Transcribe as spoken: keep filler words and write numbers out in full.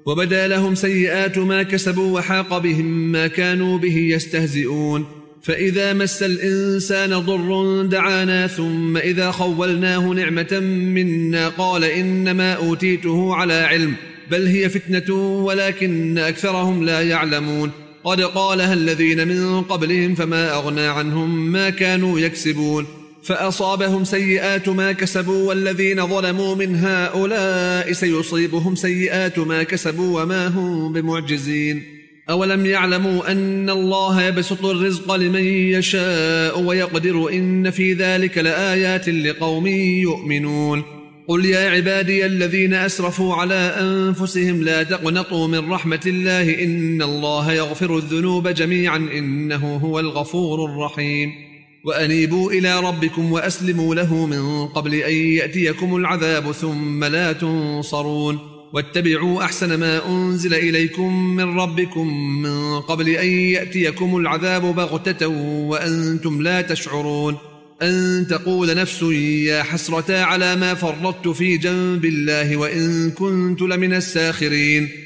وبدا لهم سيئات ما كسبوا وحاق بهم ما كانوا به يستهزئون. فإذا مس الإنسان ضر دعانا ثم إذا خولناه نعمة منا قال إنما أوتيته على علم بل هي فتنة ولكن أكثرهم لا يعلمون. قد قالها الذين من قبلهم فما أغنى عنهم ما كانوا يكسبون. فأصابهم سيئات ما كسبوا والذين ظلموا من هؤلاء سيصيبهم سيئات ما كسبوا وما هم بمعجزين. أولم يعلموا أن الله يبسط الرزق لمن يشاء ويقدر إن في ذلك لآيات لقوم يؤمنون. قل يا عبادي الذين أسرفوا على أنفسهم لا تقنطوا من رحمة الله إن الله يغفر الذنوب جميعا إنه هو الغفور الرحيم. وأنيبوا إلى ربكم وأسلموا له من قبل أن يأتيكم العذاب ثم لا تنصرون. واتبعوا أحسن ما أنزل إليكم من ربكم من قبل أن يأتيكم العذاب بغتة وأنتم لا تشعرون. أن تقول نفس يا حسرة على ما فرطت في جنب الله وإن كنت لمن الساخرين.